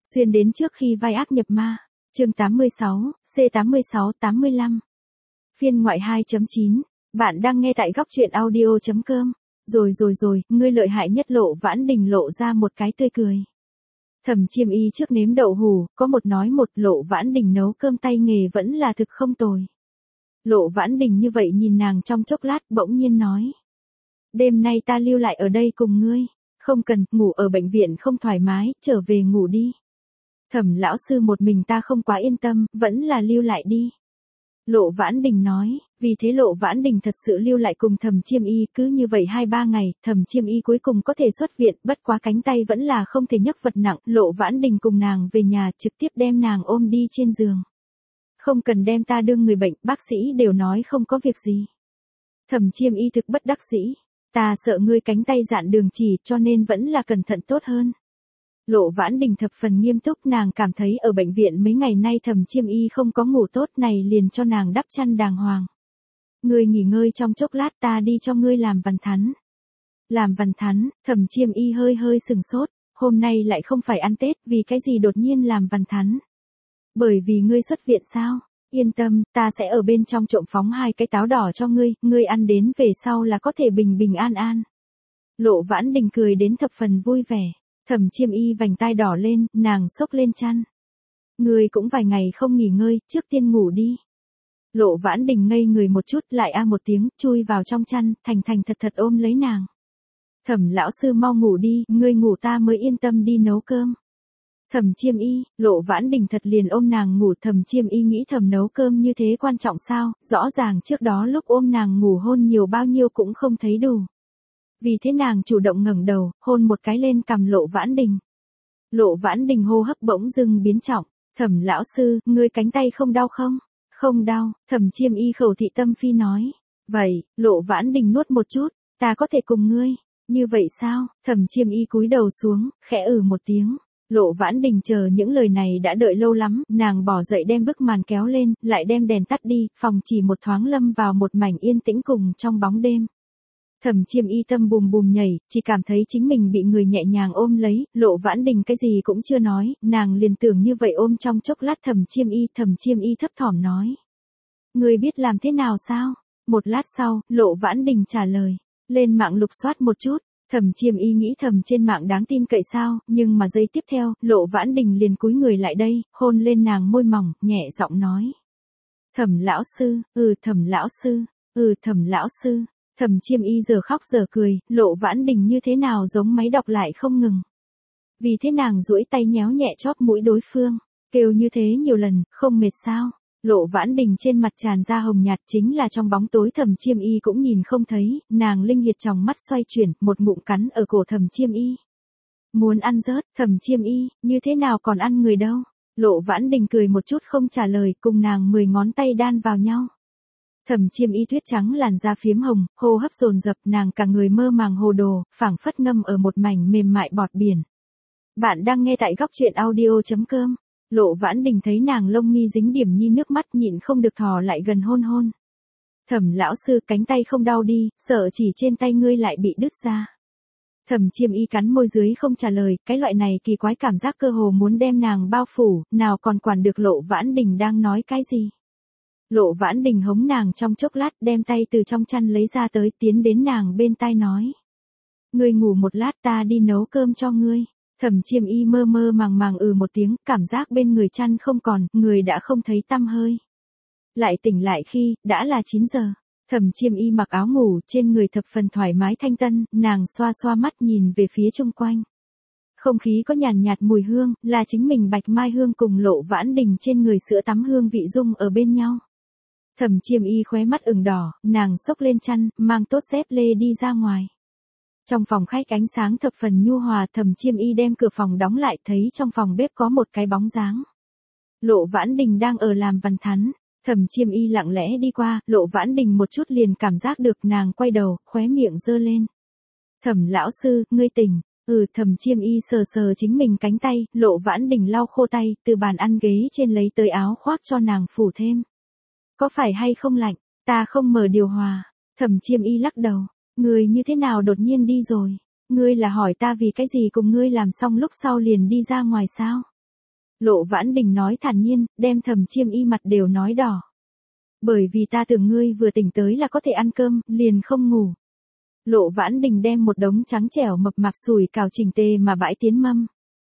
Xuyên đến trước khi vai ác nhập ma. Chương 86, C86-85. Phiên ngoại 2.9. Bạn đang nghe tại góc truyện audio.com. Rồi, ngươi lợi hại nhất. Lộ Vãn Đình lộ ra một cái tươi cười. Thẩm Chiêm Y trước nếm đậu hù, có một nói một. Lộ Vãn Đình nấu cơm tay nghề vẫn là thực không tồi. Lộ Vãn Đình như vậy nhìn nàng trong chốc lát, bỗng nhiên nói: đêm nay ta lưu lại ở đây cùng ngươi. Không cần, ngủ ở bệnh viện không thoải mái, trở về ngủ đi. Thẩm lão sư một mình ta không quá yên tâm, vẫn là lưu lại đi. Lộ Vãn Đình nói. Vì thế Lộ Vãn Đình thật sự lưu lại cùng Thẩm Chiêm Y. Cứ như vậy 2-3 ngày, Thẩm Chiêm Y cuối cùng có thể xuất viện, bất quá cánh tay vẫn là không thể nhấc vật nặng. Lộ Vãn Đình cùng nàng về nhà, trực tiếp đem nàng ôm đi trên giường. Không cần đem ta đương người bệnh, bác sĩ đều nói không có việc gì. Thẩm Chiêm Y thực bất đắc dĩ. Ta sợ ngươi cánh tay dạn đường chỉ, cho nên vẫn là cẩn thận tốt hơn. Lộ Vãn Đình thập phần nghiêm túc, nàng cảm thấy ở bệnh viện mấy ngày nay Thẩm Chiêm Y không có ngủ tốt, này liền cho nàng đắp chăn đàng hoàng. Ngươi nghỉ ngơi trong chốc lát, ta đi cho ngươi làm văn thắn. Làm văn thắn? Thẩm Chiêm Y hơi sừng sốt, hôm nay lại không phải ăn Tết, vì cái gì đột nhiên làm văn thắn? Bởi vì ngươi xuất viện sao? Yên tâm, ta sẽ ở bên trong trộm phóng 2 cái táo đỏ cho ngươi ăn đến về sau là có thể bình an. Lộ Vãn Đình cười đến thập phần vui vẻ. Thẩm Chiêm Y vành tai đỏ lên, nàng xốc lên chăn. Ngươi cũng vài ngày không nghỉ ngơi, trước tiên ngủ đi. Lộ Vãn Đình ngây người một chút, lại một tiếng, chui vào trong chăn, thành thật ôm lấy nàng. Thẩm lão sư mau ngủ đi, ngươi ngủ ta mới yên tâm đi nấu cơm. Thẩm Chiêm Y, Lộ Vãn Đình thật liền ôm nàng ngủ. Thẩm Chiêm Y nghĩ thầm nấu cơm như thế quan trọng sao, rõ ràng trước đó lúc ôm nàng ngủ hôn nhiều bao nhiêu cũng không thấy đủ. Vì thế nàng chủ động ngẩng đầu, hôn một cái lên cằm Lộ Vãn Đình. Lộ Vãn Đình hô hấp bỗng dưng biến trọng. Thẩm lão sư, ngươi cánh tay không đau không? Không đau, Thẩm Chiêm Y khẩu thị tâm phi nói. Vậy, Lộ Vãn Đình nuốt một chút, ta có thể cùng ngươi. Như vậy sao? Thẩm Chiêm Y cúi đầu xuống, khẽ một tiếng. Lộ Vãn Đình chờ những lời này đã đợi lâu lắm, nàng bỏ dậy đem bức màn kéo lên, lại đem đèn tắt đi, phòng chỉ một thoáng lâm vào một mảnh yên tĩnh cùng trong bóng đêm. Thẩm Chiêm Y tâm bùm bùm nhảy, chỉ cảm thấy chính mình bị người nhẹ nhàng ôm lấy. Lộ Vãn Đình cái gì cũng chưa nói, nàng liền tưởng như vậy ôm trong chốc lát Thẩm Chiêm Y thấp thỏm nói: ngươi biết làm thế nào sao? Một lát sau, Lộ Vãn Đình trả lời: lên mạng lục soát một chút. Thẩm Chiêm Y nghĩ thầm trên mạng đáng tin cậy sao, nhưng mà giây tiếp theo, Lộ Vãn Đình liền cúi người lại đây, hôn lên nàng môi mỏng, nhẹ giọng nói: Thẩm lão sư, Thẩm lão sư, Thẩm lão sư. Thẩm Chiêm Y giờ khóc giờ cười, Lộ Vãn Đình như thế nào giống máy đọc lại không ngừng. Vì thế nàng duỗi tay nhéo nhẹ chóp mũi đối phương, kêu như thế nhiều lần, không mệt sao? Lộ Vãn Đình trên mặt tràn ra hồng nhạt, chính là trong bóng tối Thẩm Chiêm Y cũng nhìn không thấy, nàng linh hiệt trong mắt xoay chuyển, một ngụm cắn ở cổ Thẩm Chiêm Y. Muốn ăn rớt, Thẩm Chiêm Y, như thế nào còn ăn người đâu? Lộ Vãn Đình cười một chút không trả lời, cùng nàng 10 ngón tay đan vào nhau. Thẩm Chiêm Y tuyết trắng làn da phiếm hồng, hô hấp dồn dập, nàng cả người mơ màng hồ đồ, phảng phất ngâm ở một mảnh mềm mại bọt biển. Bạn đang nghe tại góc truyện audio.com. Lộ Vãn Đình thấy nàng lông mi dính điểm nhi nước mắt, nhịn không được thò lại gần hôn. Thẩm lão sư, cánh tay không đau đi, sợ chỉ trên tay ngươi lại bị đứt ra. Thẩm Chiêm Y cắn môi dưới không trả lời, cái loại này kỳ quái cảm giác cơ hồ muốn đem nàng bao phủ, nào còn quản được Lộ Vãn Đình đang nói cái gì. Lộ Vãn Đình hống nàng trong chốc lát, đem tay từ trong chăn lấy ra tới, tiến đến nàng bên tai nói: ngươi ngủ một lát, ta đi nấu cơm cho ngươi. Thẩm Chiêm Y mơ màng một tiếng, cảm giác bên người chăn không còn, người đã không thấy tăm hơi. Lại tỉnh lại khi, đã là 9 giờ. Thẩm Chiêm Y mặc áo ngủ, trên người thập phần thoải mái thanh tân, nàng xoa mắt nhìn về phía chung quanh. Không khí có nhàn nhạt mùi hương, là chính mình bạch mai hương cùng Lộ Vãn Đình trên người sữa tắm hương vị dung ở bên nhau. Thẩm Chiêm Y khóe mắt ửng đỏ, nàng xốc lên chăn, mang tốt dép lê đi ra ngoài. Trong phòng khách ánh sáng thập phần nhu hòa, Thẩm Chiêm Y đem cửa phòng đóng lại, thấy trong phòng bếp có một cái bóng dáng. Lộ Vãn Đình đang ở làm văn thắn. Thẩm Chiêm Y lặng lẽ đi qua, Lộ Vãn Đình một chút liền cảm giác được, nàng quay đầu, khóe miệng giơ lên. Thẩm lão sư, ngươi tỉnh. Thẩm Chiêm Y sờ chính mình cánh tay, Lộ Vãn Đình lau khô tay, từ bàn ăn ghế trên lấy tới áo khoác cho nàng phủ thêm. Có phải hay không lạnh? Ta không mở điều hòa. Thẩm Chiêm Y lắc đầu. Ngươi như thế nào đột nhiên đi rồi? Ngươi là hỏi ta vì cái gì cùng ngươi làm xong lúc sau liền đi ra ngoài sao? Lộ Vãn Đình nói thản nhiên, đem Thẩm Chiêm Y mặt đều nói đỏ. Bởi vì ta tưởng ngươi vừa tỉnh tới là có thể ăn cơm, liền không ngủ. Lộ Vãn Đình đem một đống trắng trẻo mập mạp sủi cảo chỉnh tề mà bãi tiến mâm.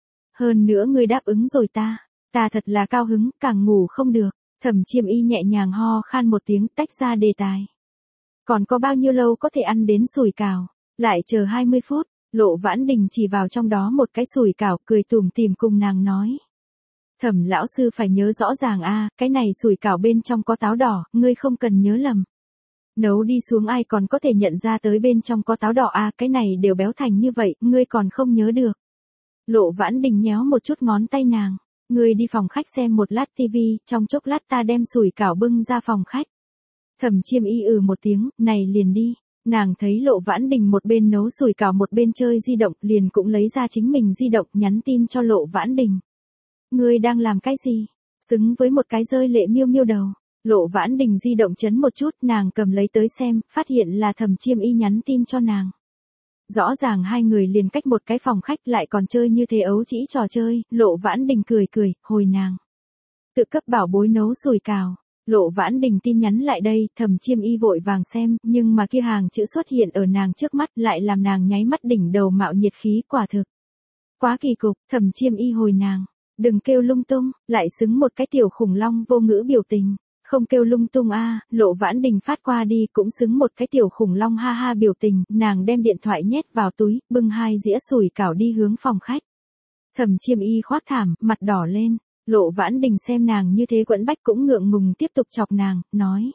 Hơn nữa ngươi đáp ứng rồi ta thật là cao hứng, càng ngủ không được. Thẩm Chiêm Y nhẹ nhàng ho khan một tiếng tách ra đề tài. Còn có bao nhiêu lâu có thể ăn đến sủi cảo? Lại chờ 20 phút, Lộ Vãn Đình chỉ vào trong đó một cái sủi cảo cười tủm tỉm cùng nàng nói. Thẩm lão sư phải nhớ rõ ràng a, cái này sủi cảo bên trong có táo đỏ, ngươi không cần nhớ lầm. Nấu đi xuống ai còn có thể nhận ra tới bên trong có táo đỏ a, cái này đều béo thành như vậy, ngươi còn không nhớ được. Lộ Vãn Đình nhéo một chút ngón tay nàng, ngươi đi phòng khách xem một lát tivi, trong chốc lát ta đem sủi cảo bưng ra phòng khách. Thẩm Chiêm Y một tiếng, này liền đi. Nàng thấy Lộ Vãn Đình một bên nấu sủi cảo một bên chơi di động, liền cũng lấy ra chính mình di động nhắn tin cho Lộ Vãn Đình. Ngươi đang làm cái gì? Xứng với một cái rơi lệ miêu miêu đầu. Lộ Vãn Đình di động chấn một chút, nàng cầm lấy tới xem, phát hiện là Thẩm Chiêm Y nhắn tin cho nàng. Rõ ràng hai người liền cách một cái phòng khách lại còn chơi như thế ấu trĩ trò chơi, Lộ Vãn Đình cười cười, hồi nàng. Tự cấp bảo bối nấu sủi cảo. Lộ Vãn Đình tin nhắn lại đây, Thẩm Chiêm Y vội vàng xem, nhưng mà kia hàng chữ xuất hiện ở nàng trước mắt lại làm nàng nháy mắt đỉnh đầu mạo nhiệt khí quả thực. Quá kỳ cục, Thẩm Chiêm Y hồi nàng. Đừng kêu lung tung, lại xứng một cái tiểu khủng long vô ngữ biểu tình. Không kêu lung tung a, Lộ Vãn Đình phát qua đi cũng xứng một cái tiểu khủng long ha ha biểu tình, nàng đem điện thoại nhét vào túi, bưng 2 dĩa sủi cảo đi hướng phòng khách. Thẩm Chiêm Y khoát thảm, mặt đỏ lên, Lộ Vãn Đình xem nàng như thế quẫn bách cũng ngượng ngùng tiếp tục chọc nàng, nói.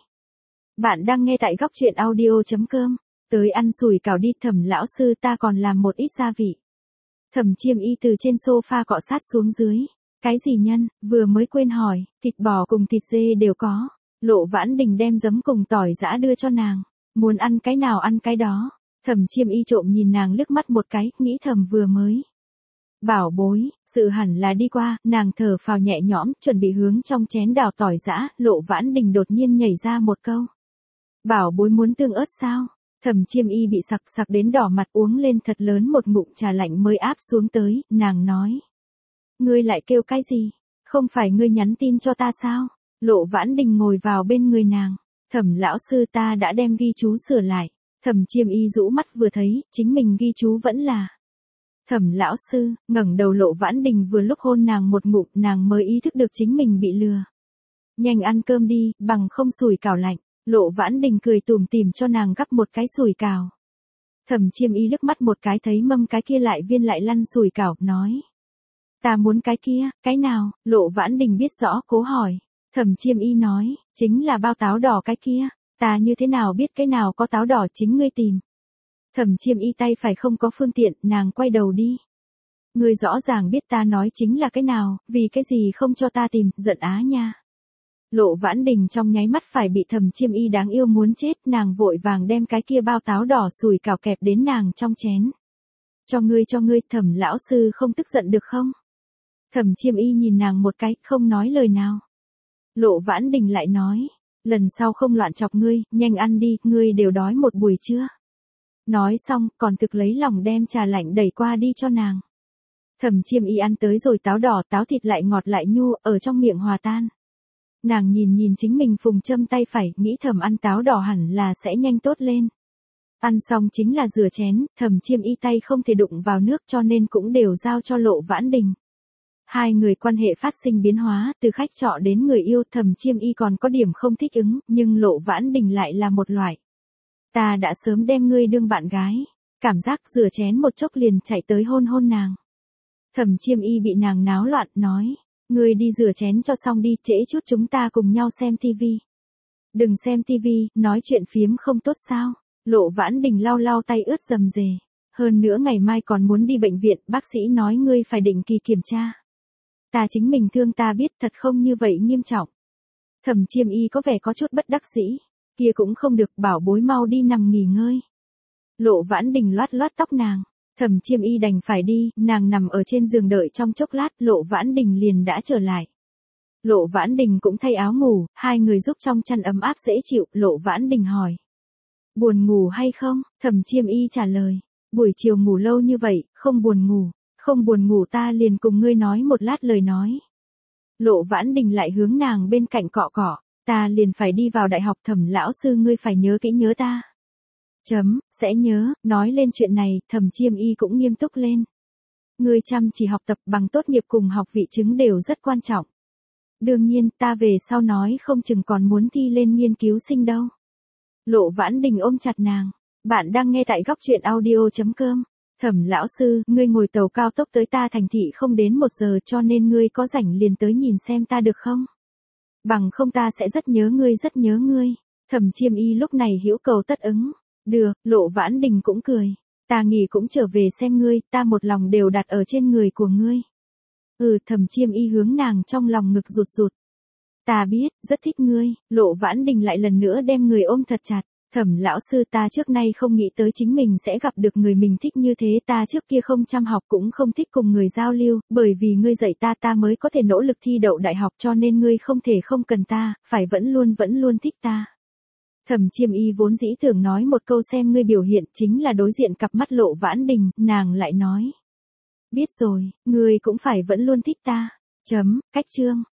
Bạn đang nghe tại góc truyện audio.com, tới ăn sủi cảo đi Thẩm lão sư ta còn làm một ít gia vị. Thẩm Chiêm Y từ trên sofa cọ sát xuống dưới. Cái gì nhân, vừa mới quên hỏi, thịt bò cùng thịt dê đều có. Lộ Vãn Đình đem giấm cùng tỏi giã đưa cho nàng. Muốn ăn cái nào ăn cái đó. Thẩm Chiêm Y trộm nhìn nàng liếc mắt một cái, nghĩ thầm vừa mới. Bảo bối, sự hẳn là đi qua, nàng thở phào nhẹ nhõm, chuẩn bị hướng trong chén đào tỏi giã, Lộ Vãn Đình đột nhiên nhảy ra một câu. Bảo bối muốn tương ớt sao? Thẩm Chiêm Y bị sặc sặc đến đỏ mặt uống lên thật lớn một ngụm trà lạnh mới áp xuống tới, nàng nói. Ngươi lại kêu cái gì? Không phải ngươi nhắn tin cho ta sao? Lộ Vãn Đình ngồi vào bên người nàng. Thẩm lão sư ta đã đem ghi chú sửa lại. Thẩm Chiêm Y rũ mắt vừa thấy, chính mình ghi chú vẫn là. Thẩm lão sư, ngẩng đầu Lộ Vãn Đình vừa lúc hôn nàng một ngụm, nàng mới ý thức được chính mình bị lừa. Nhanh ăn cơm đi, bằng không sủi cảo lạnh. Lộ Vãn Đình cười tủm tỉm cho nàng gắp một cái sủi cảo. Thẩm Chiêm Y liếc mắt một cái thấy mâm cái kia lại viên lại lăn sủi cảo, nói. Ta muốn cái kia, cái nào? Lộ Vãn Đình biết rõ cố hỏi. Thẩm Chiêm Y nói, chính là bao táo đỏ cái kia. Ta như thế nào biết cái nào có táo đỏ chính ngươi tìm. Thẩm Chiêm Y tay phải không có phương tiện, nàng quay đầu đi. Ngươi rõ ràng biết ta nói chính là cái nào, vì cái gì không cho ta tìm, giận á nha. Lộ Vãn Đình trong nháy mắt phải bị Thẩm Chiêm Y đáng yêu muốn chết, nàng vội vàng đem cái kia bao táo đỏ sủi cảo kẹp đến nàng trong chén. Cho ngươi, Thẩm lão sư không tức giận được không? Thẩm Chiêm Y nhìn nàng một cái, không nói lời nào. Lộ Vãn Đình lại nói, lần sau không loạn chọc ngươi, nhanh ăn đi, ngươi đều đói một buổi trưa. Nói xong, còn thực lấy lòng đem trà lạnh đẩy qua đi cho nàng. Thẩm Chiêm Y ăn tới rồi táo đỏ, táo thịt lại ngọt lại nhu, ở trong miệng hòa tan. Nàng nhìn chính mình phùng châm tay phải, nghĩ thầm ăn táo đỏ hẳn là sẽ nhanh tốt lên. Ăn xong chính là rửa chén, Thẩm Chiêm Y tay không thể đụng vào nước cho nên cũng đều giao cho Lộ Vãn Đình. Hai người quan hệ phát sinh biến hóa, từ khách trọ đến người yêu, Thẩm Chiêm Y còn có điểm không thích ứng, nhưng Lộ Vãn Đình lại là một loại. Ta đã sớm đem ngươi đương bạn gái, cảm giác rửa chén một chốc liền chạy tới hôn hôn nàng. Thẩm Chiêm Y bị nàng náo loạn, nói, ngươi đi rửa chén cho xong đi, trễ chút chúng ta cùng nhau xem tivi. Đừng xem tivi, nói chuyện phiếm không tốt sao? Lộ Vãn Đình lau lau tay ướt rầm rề. Hơn nữa ngày mai còn muốn đi bệnh viện, bác sĩ nói ngươi phải định kỳ kiểm tra. Ta chính mình thương ta biết thật không như vậy nghiêm trọng. Thẩm Chiêm Y có vẻ có chút bất đắc dĩ. Kia cũng không được, bảo bối mau đi nằm nghỉ ngơi. Lộ Vãn Đình loát loát tóc nàng. Thẩm Chiêm Y đành phải đi, nàng nằm ở trên giường đợi trong chốc lát, Lộ Vãn Đình liền đã trở lại. Lộ Vãn Đình cũng thay áo ngủ, hai người giúp trong chăn ấm áp dễ chịu, Lộ Vãn Đình hỏi. Buồn ngủ hay không? Thẩm Chiêm Y trả lời. Buổi chiều ngủ lâu như vậy, không buồn ngủ. Không buồn ngủ ta liền cùng ngươi nói một lát lời nói. Lộ Vãn Đình lại hướng nàng bên cạnh cọ cọ. Ta liền phải đi vào đại học, Thẩm lão sư ngươi phải nhớ kỹ nhớ ta. Sẽ nhớ, nói lên chuyện này, Thẩm Chiêm Y cũng nghiêm túc lên. Ngươi chăm chỉ học tập, bằng tốt nghiệp cùng học vị chứng đều rất quan trọng. Đương nhiên, ta về sau nói không chừng còn muốn thi lên nghiên cứu sinh đâu. Lộ Vãn Đình ôm chặt nàng. Bạn đang nghe tại góc truyện audio.com. Thẩm lão sư, ngươi ngồi tàu cao tốc tới ta thành thị không đến 1 giờ, cho nên ngươi có rảnh liền tới nhìn xem ta được không? Bằng không ta sẽ rất nhớ ngươi, rất nhớ ngươi. Thẩm Chiêm Y lúc này hữu cầu tất ứng. Được, Lộ Vãn Đình cũng cười. Ta nghỉ cũng trở về xem ngươi, ta một lòng đều đặt ở trên người của ngươi. Thẩm Chiêm Y hướng nàng trong lòng ngực rụt rụt. Ta biết, rất thích ngươi. Lộ Vãn Đình lại lần nữa đem người ôm thật chặt. Thẩm lão sư, ta trước nay không nghĩ tới chính mình sẽ gặp được người mình thích như thế, ta trước kia không chăm học cũng không thích cùng người giao lưu, bởi vì ngươi dạy ta ta mới có thể nỗ lực thi đậu đại học, cho nên ngươi không thể không cần ta, phải vẫn luôn thích ta. Thẩm Chiêm Y vốn dĩ tưởng nói một câu xem ngươi biểu hiện, chính là đối diện cặp mắt Lộ Vãn Đình, nàng lại nói. Biết rồi, ngươi cũng phải vẫn luôn thích ta. Cách chương.